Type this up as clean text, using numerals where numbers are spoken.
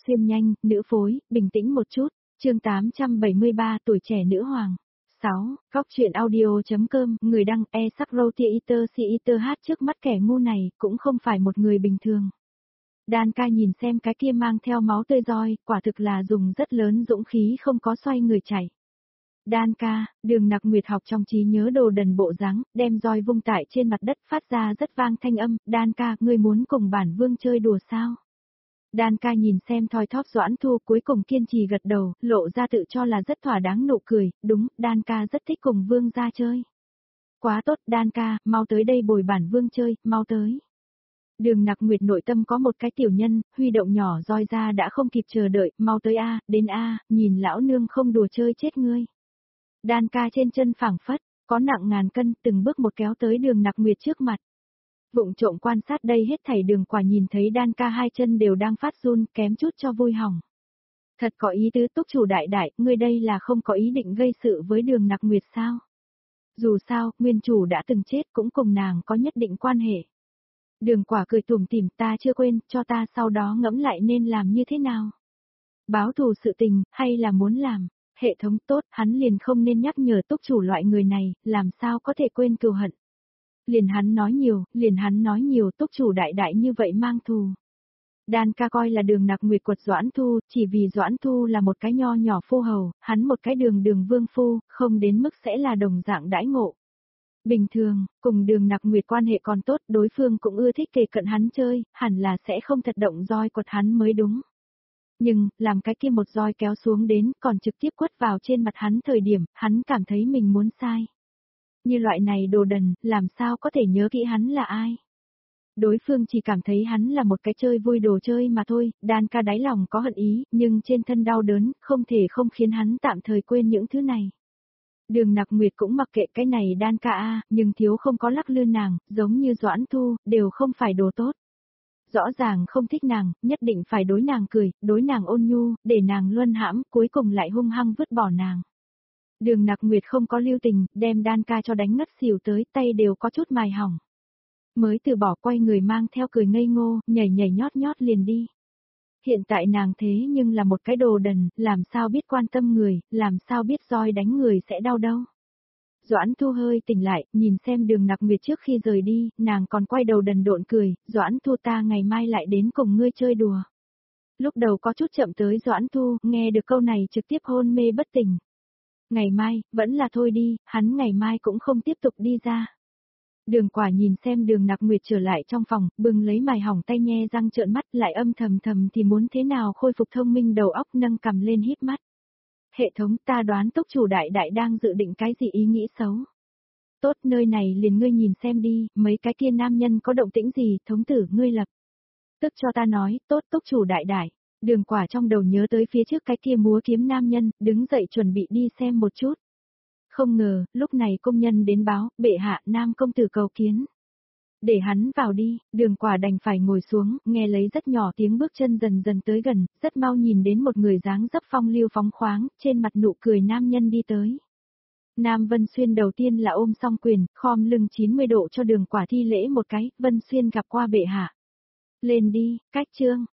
Xuyên nhanh, nữ phối, bình tĩnh một chút. Chương 873 tuổi trẻ nữ hoàng. 6. Góc truyện audio.com. Người đăng Sakrotheater Theater hát trước mắt kẻ ngu này cũng không phải một người bình thường. Đan ca nhìn xem cái kia mang theo máu tươi roi, quả thực là dùng rất lớn dũng khí không có xoay người chạy. Đan ca, Đường Nặc Nguyệt học trong trí nhớ đồ đần bộ dáng, đem roi vung tại trên mặt đất phát ra rất vang thanh âm. Đan ca, ngươi muốn cùng bản vương chơi đùa sao? Đan ca nhìn xem thoi thóp Doãn Thu cuối cùng kiên trì gật đầu, lộ ra tự cho là rất thỏa đáng nụ cười, đúng, Đan ca rất thích cùng vương ra chơi. Quá tốt, Đan ca, mau tới đây bồi bản vương chơi, mau tới. Đường Nặc Nguyệt nội tâm có một cái tiểu nhân, huy động nhỏ roi ra đã không kịp chờ đợi, mau tới a, đến a, nhìn lão nương không đùa chơi chết ngươi. Đan ca trên chân phảng phất, có nặng ngàn cân, từng bước một kéo tới Đường Nặc Nguyệt trước mặt. Vụng trộm quan sát đây hết thảy Đường Quả nhìn thấy Đan ca hai chân đều đang phát run, kém chút cho vui hỏng. Thật có ý tứ túc chủ đại đại, ngươi đây là không có ý định gây sự với Đường Nặc Nguyệt sao? Dù sao, nguyên chủ đã từng chết cũng cùng nàng có nhất định quan hệ. Đường Quả cười tủm tỉm, ta chưa quên, cho ta sau đó ngẫm lại nên làm như thế nào. Báo thù sự tình, hay là muốn làm, hệ thống tốt, hắn liền không nên nhắc nhở túc chủ loại người này, làm sao có thể quên cừu hận. Liền hắn nói nhiều túc chủ đại đại như vậy mang thù. Đan ca coi là Đường Nặc Nguyệt quật Doãn Thu, chỉ vì Doãn Thu là một cái nho nhỏ phu hầu, hắn một cái đường vương phu, không đến mức sẽ là đồng dạng đãi ngộ. Bình thường, cùng Đường Nặc Nguyệt quan hệ còn tốt, đối phương cũng ưa thích kề cận hắn chơi, hẳn là sẽ không thật động roi quật hắn mới đúng. Nhưng, làm cái kia một roi kéo xuống đến, còn trực tiếp quất vào trên mặt hắn thời điểm, hắn cảm thấy mình muốn sai. Như loại này đồ đần, làm sao có thể nhớ kỹ hắn là ai? Đối phương chỉ cảm thấy hắn là một cái chơi vui đồ chơi mà thôi, Đan ca đáy lòng có hận ý, nhưng trên thân đau đớn, không thể không khiến hắn tạm thời quên những thứ này. Đường Nặc Nguyệt cũng mặc kệ cái này Đan ca a, nhưng thiếu không có lắc lư nàng, giống như Doãn Thu, đều không phải đồ tốt. Rõ ràng không thích nàng, nhất định phải đối nàng cười, đối nàng ôn nhu, để nàng luân hãm, cuối cùng lại hung hăng vứt bỏ nàng. Đường Nặc Nguyệt không có lưu tình, đem Đan ca cho đánh ngất xỉu tới, tay đều có chút mài hỏng. Mới từ bỏ quay người mang theo cười ngây ngô, nhảy nhảy nhót nhót liền đi. Hiện tại nàng thế nhưng là một cái đồ đần, làm sao biết quan tâm người, làm sao biết roi đánh người sẽ đau đâu. Doãn Thu hơi tỉnh lại, nhìn xem Đường Nặc Nguyệt trước khi rời đi, nàng còn quay đầu đần độn cười, Doãn Thu ta ngày mai lại đến cùng ngươi chơi đùa. Lúc đầu có chút chậm tới Doãn Thu, nghe được câu này trực tiếp hôn mê bất tỉnh. Ngày mai, vẫn là thôi đi, hắn ngày mai cũng không tiếp tục đi ra. Đường Quả nhìn xem Đường Nặc Nguyệt trở lại trong phòng, bừng lấy mài hỏng tay nhe răng trợn mắt lại âm thầm thì muốn thế nào khôi phục thông minh đầu óc nâng cầm lên híp mắt. Hệ thống ta đoán túc chủ đại đại đang dự định cái gì ý nghĩ xấu. Tốt nơi này liền ngươi nhìn xem đi, mấy cái kia nam nhân có động tĩnh gì, thống tử ngươi lập. Tức cho ta nói, tốt túc chủ đại đại. Đường Quả trong đầu nhớ tới phía trước cái kia múa kiếm nam nhân, đứng dậy chuẩn bị đi xem một chút. Không ngờ, lúc này công nhân đến báo, bệ hạ nam công tử cầu kiến. Để hắn vào đi, Đường Quả đành phải ngồi xuống, nghe lấy rất nhỏ tiếng bước chân dần dần tới gần, rất mau nhìn đến một người dáng dấp phong lưu phóng khoáng, trên mặt nụ cười nam nhân đi tới. Nam Vân Xuyên đầu tiên là ôm song quyền, khom lưng 90 độ cho Đường Quả thi lễ một cái, Vân Xuyên gặp qua bệ hạ. Lên đi, cách chương,